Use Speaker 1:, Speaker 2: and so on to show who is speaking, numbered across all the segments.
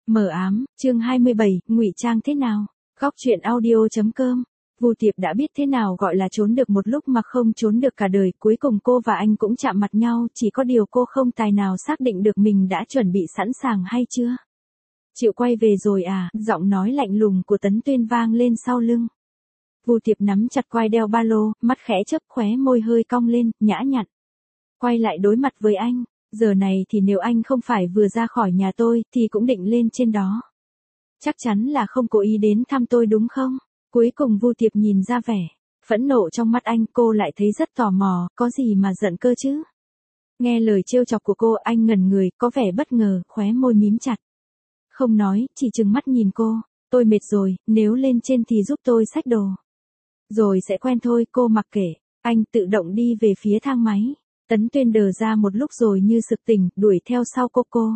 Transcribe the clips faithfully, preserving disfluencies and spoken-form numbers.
Speaker 1: Mờ ám, chương hai mươi bảy, ngụy trang thế nào? Góc truyện audio chấm com. Vu Tiệp đã biết thế nào gọi là trốn được một lúc mà không trốn được cả đời, cuối cùng cô và anh cũng chạm mặt nhau, chỉ có điều cô không tài nào xác định được mình đã chuẩn bị sẵn sàng hay chưa. Chịu quay về rồi à, giọng nói lạnh lùng của Tấn Tuyên vang lên sau lưng. Vu Tiệp nắm chặt quai đeo ba lô, mắt khẽ chớp, khóe môi hơi cong lên, nhã nhặn. Quay lại đối mặt với anh, giờ này thì nếu anh không phải vừa ra khỏi nhà tôi, thì cũng định lên trên đó. Chắc chắn là không cố ý đến thăm tôi đúng không? Cuối cùng Vu Tiệp nhìn ra vẻ phẫn nộ trong mắt anh, cô lại thấy rất tò mò, có gì mà giận cơ chứ? Nghe lời trêu chọc của cô, anh ngẩn người, có vẻ bất ngờ, khóe môi mím chặt. Không nói, chỉ trừng mắt nhìn cô. Tôi mệt rồi, nếu lên trên thì giúp tôi xách đồ. Rồi sẽ quen thôi, cô mặc kệ. Anh tự động đi về phía thang máy. Tấn Tuyên đờ ra một lúc rồi như sực tỉnh, đuổi theo sau cô cô.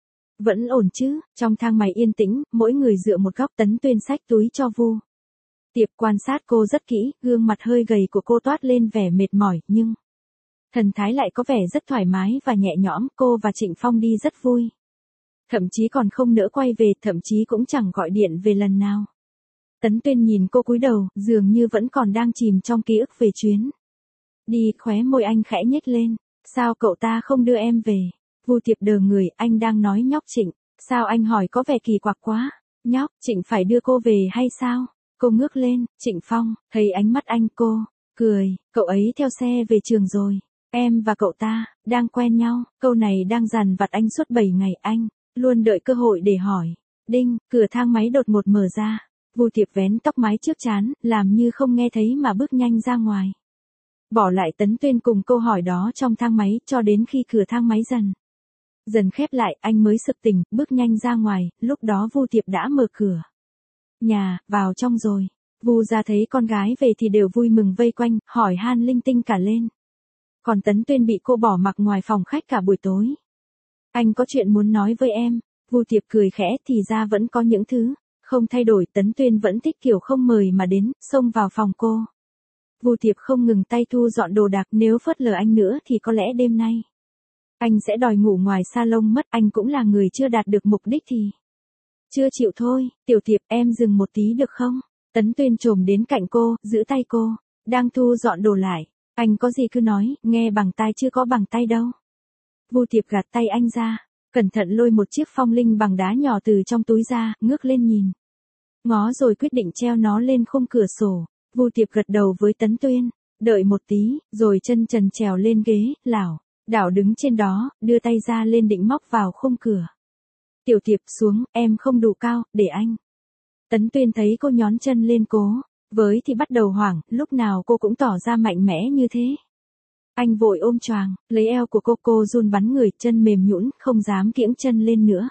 Speaker 1: Vẫn ổn chứ? Trong thang máy yên tĩnh, mỗi người dựa một góc, Tấn Tuyên xách túi cho Vu Tiệp quan sát cô rất kỹ, gương mặt hơi gầy của cô toát lên vẻ mệt mỏi, nhưng thần thái lại có vẻ rất thoải mái và nhẹ nhõm. Cô và Trịnh Phong đi rất vui. Thậm chí còn không nỡ quay về, thậm chí cũng chẳng gọi điện về lần nào. Tấn Tuyên nhìn cô cúi đầu, dường như vẫn còn đang chìm trong ký ức về chuyến đi, khóe môi anh khẽ nhếch lên. Sao cậu ta không đưa em về? Vu Tiệp đờ người, anh đang nói nhóc Trịnh. Sao anh hỏi có vẻ kỳ quặc quá? Nhóc Trịnh phải đưa cô về hay sao? Cô ngước lên, Trịnh Phong, thấy ánh mắt anh, cô cười, cậu ấy theo xe về trường rồi. Em và cậu ta đang quen nhau. Câu này đang dằn vặt anh suốt bảy ngày, anh luôn đợi cơ hội để hỏi. Đinh, cửa thang máy đột ngột mở ra. Vu Tiệp vén tóc mái trước trán, làm như không nghe thấy mà bước nhanh ra ngoài. Bỏ lại Tấn Tuyên cùng câu hỏi đó trong thang máy, cho đến khi cửa thang máy dần dần khép lại, anh mới sực tỉnh, bước nhanh ra ngoài. Lúc đó Vu Tiệp đã mở cửa nhà, vào trong rồi. Vu gia thấy con gái về thì đều vui mừng vây quanh, hỏi han linh tinh cả lên. Còn Tấn Tuyên bị cô bỏ mặc ngoài phòng khách cả buổi tối. Anh có chuyện muốn nói với em. Vu Tiệp cười khẽ, thì ra vẫn có những thứ không thay đổi. Tấn Tuyên vẫn thích kiểu không mời mà đến, xông vào phòng cô. Vu Tiệp không ngừng tay thu dọn đồ đạc, nếu phớt lờ anh nữa thì có lẽ đêm nay anh sẽ đòi ngủ ngoài salon mất. Anh cũng là người chưa đạt được mục đích thì chưa chịu thôi. Tiểu Tiệp, em dừng một tí được không? Tấn Tuyên trồm đến cạnh cô, giữ tay cô, đang thu dọn đồ lại. Anh có gì cứ nói, nghe bằng tai chứ có bằng tay đâu. Vu Tiệp gạt tay anh ra, cẩn thận lôi một chiếc phong linh bằng đá nhỏ từ trong túi ra, ngước lên nhìn ngó rồi quyết định treo nó lên khung cửa sổ. Vu Tiệp gật đầu với Tấn Tuyên, đợi một tí, rồi chân trần trèo lên ghế, lảo đảo đứng trên đó, đưa tay ra lên định móc vào khung cửa. Tiểu Tiệp, xuống, em không đủ cao, để anh. Tấn Tuyên thấy cô nhón chân lên cố với thì bắt đầu hoảng, lúc nào cô cũng tỏ ra mạnh mẽ như thế. Anh vội ôm choàng lấy eo của cô, cô run bắn người, chân mềm nhũn, không dám kiễng chân lên nữa.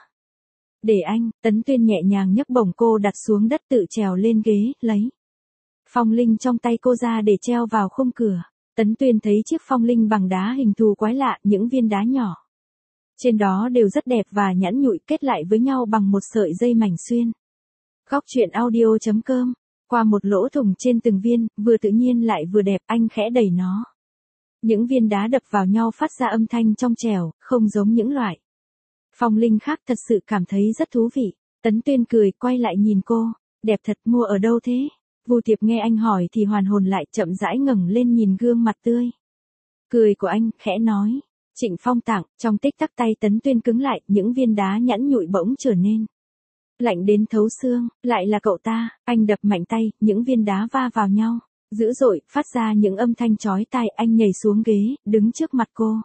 Speaker 1: Để anh. Tấn Tuyên nhẹ nhàng nhấc bổng cô đặt xuống đất, tự trèo lên ghế, lấy phong linh trong tay cô ra để treo vào khung cửa. Tấn Tuyên thấy chiếc phong linh bằng đá hình thù quái lạ, những viên đá nhỏ trên đó đều rất đẹp và nhẵn nhụi, kết lại với nhau bằng một sợi dây mảnh xuyên. Góc truyện audio chấm com. Qua một lỗ thủng trên từng viên, vừa tự nhiên lại vừa đẹp, anh khẽ đẩy nó. Những viên đá đập vào nhau phát ra âm thanh trong trẻo, không giống những loại phong linh khác, thật sự cảm thấy rất thú vị. Tấn Tuyên cười, quay lại nhìn cô. Đẹp thật, mua ở đâu thế? Vu Tiệp nghe anh hỏi thì hoàn hồn lại, chậm rãi ngẩng lên nhìn gương mặt tươi cười của anh, khẽ nói. Trịnh Phong tặng. Trong tích tắc tay Tấn Tuyên cứng lại, những viên đá nhẵn nhụi bỗng trở nên lạnh đến thấu xương. Lại là cậu ta. Anh đập mạnh tay, những viên đá va vào nhau dữ dội, phát ra những âm thanh chói tai. Anh nhảy xuống ghế, đứng trước mặt cô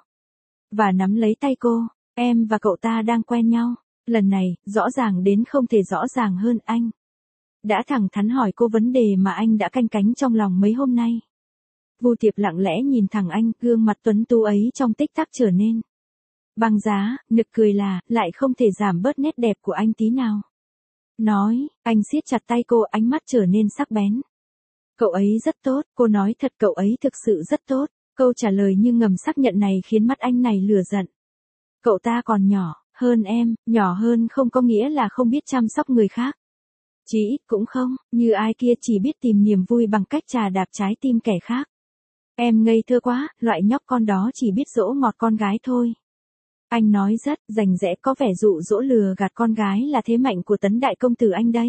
Speaker 1: và nắm lấy tay cô. Em và cậu ta đang quen nhau. Lần này, rõ ràng đến không thể rõ ràng hơn, anh đã thẳng thắn hỏi cô vấn đề mà anh đã canh cánh trong lòng mấy hôm nay. Vu Tiệp lặng lẽ nhìn thẳng anh, gương mặt tuấn tú ấy trong tích tắc trở nên băng giá. Nực cười là, lại không thể giảm bớt nét đẹp của anh tí nào. Nói, anh siết chặt tay cô, ánh mắt trở nên sắc bén. Cậu ấy rất tốt, cô nói thật, cậu ấy thực sự rất tốt. Câu trả lời như ngầm xác nhận này khiến mắt anh này lửa giận. Cậu ta còn nhỏ hơn em, nhỏ hơn không có nghĩa là không biết chăm sóc người khác. Chỉ ít cũng không, như ai kia chỉ biết tìm niềm vui bằng cách trà đạp trái tim kẻ khác. Em ngây thơ quá, loại nhóc con đó chỉ biết dỗ ngọt con gái thôi. Anh nói rất rành rẽ, có vẻ dụ dỗ lừa gạt con gái là thế mạnh của Tấn đại công tử anh đây.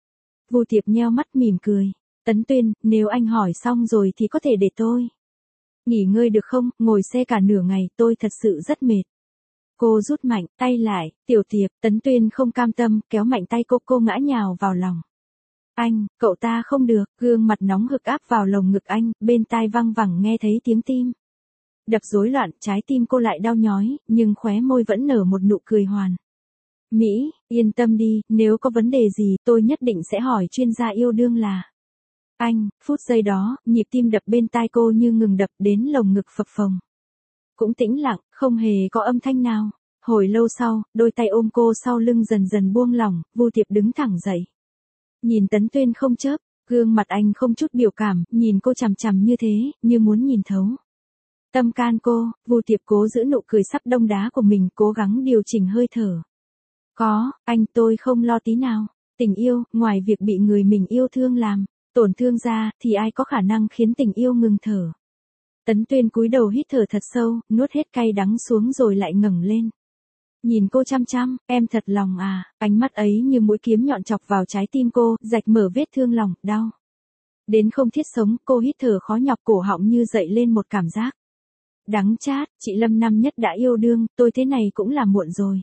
Speaker 1: Vu Tiệp nheo mắt mỉm cười. Tấn Tuyên, nếu anh hỏi xong rồi thì có thể để tôi nghỉ ngơi được không, ngồi xe cả nửa ngày, tôi thật sự rất mệt. Cô rút mạnh tay lại, Tiểu Tiệp. Tấn Tuyên không cam tâm, kéo mạnh tay cô, cô ngã nhào vào lòng anh. Cậu ta không được, gương mặt nóng hực áp vào lồng ngực anh, bên tai văng vẳng nghe thấy tiếng tim đập rối loạn, trái tim cô lại đau nhói, nhưng khóe môi vẫn nở một nụ cười hoàn mỹ. Yên tâm đi, nếu có vấn đề gì, tôi nhất định sẽ hỏi chuyên gia yêu đương là anh. Phút giây đó, nhịp tim đập bên tai cô như ngừng đập, đến lồng ngực phập phồng cũng tĩnh lặng, không hề có âm thanh nào. Hồi lâu sau, đôi tay ôm cô sau lưng dần dần buông lỏng, Vu Tiệp đứng thẳng dậy. Nhìn Tấn Tuyên không chớp, gương mặt anh không chút biểu cảm, nhìn cô chằm chằm như thế, như muốn nhìn thấu tâm can cô. Vu Tiệp cố giữ nụ cười sắp đông đá của mình, cố gắng điều chỉnh hơi thở. Có, anh, tôi không lo tí nào. Tình yêu, ngoài việc bị người mình yêu thương làm tổn thương ra, thì ai có khả năng khiến tình yêu ngừng thở. Tấn Tuyên cúi đầu hít thở thật sâu, nuốt hết cay đắng xuống rồi lại ngẩng lên. Nhìn cô chăm chăm, em thật lòng à, ánh mắt ấy như mũi kiếm nhọn chọc vào trái tim cô, rạch mở vết thương lòng, đau đến không thiết sống. Cô hít thở khó nhọc, cổ họng như dậy lên một cảm giác đắng chát. Chị Lâm năm nhất đã yêu đương, tôi thế này cũng là muộn rồi.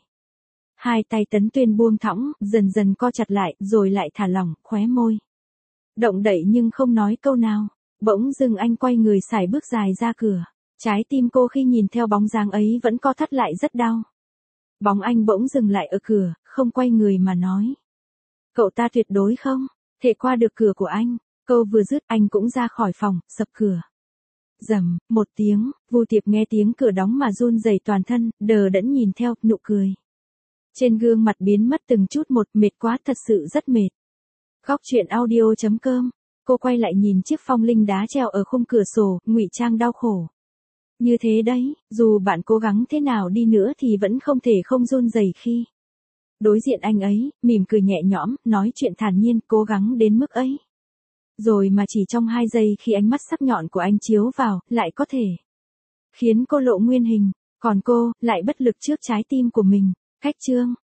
Speaker 1: Hai tay Tấn Tuyên buông thõng, dần dần co chặt lại, rồi lại thả lỏng, khóe môi động đậy nhưng không nói câu nào. Bỗng dưng anh quay người sải bước dài ra cửa. Trái tim cô khi nhìn theo bóng dáng ấy vẫn co thắt lại rất đau. Bóng anh bỗng dừng lại ở cửa, không quay người mà nói. Cậu ta tuyệt đối không thể qua được cửa của anh. Câu vừa dứt, anh cũng ra khỏi phòng, sập cửa. Rầm, một tiếng, Vu Tiệp nghe tiếng cửa đóng mà run rẩy toàn thân, đờ đẫn nhìn theo, nụ cười trên gương mặt biến mất từng chút một. Mệt quá, thật sự rất mệt. Góc truyện audio chấm com. Cô quay lại nhìn chiếc phong linh đá treo ở khung cửa sổ, ngụy trang đau khổ. Như thế đấy, dù bạn cố gắng thế nào đi nữa thì vẫn không thể không run rẩy khi đối diện anh ấy, mỉm cười nhẹ nhõm, nói chuyện thản nhiên, cố gắng đến mức ấy. Rồi mà chỉ trong hai giây khi ánh mắt sắc nhọn của anh chiếu vào, lại có thể khiến cô lộ nguyên hình, còn cô, lại bất lực trước trái tim của mình. Cách chương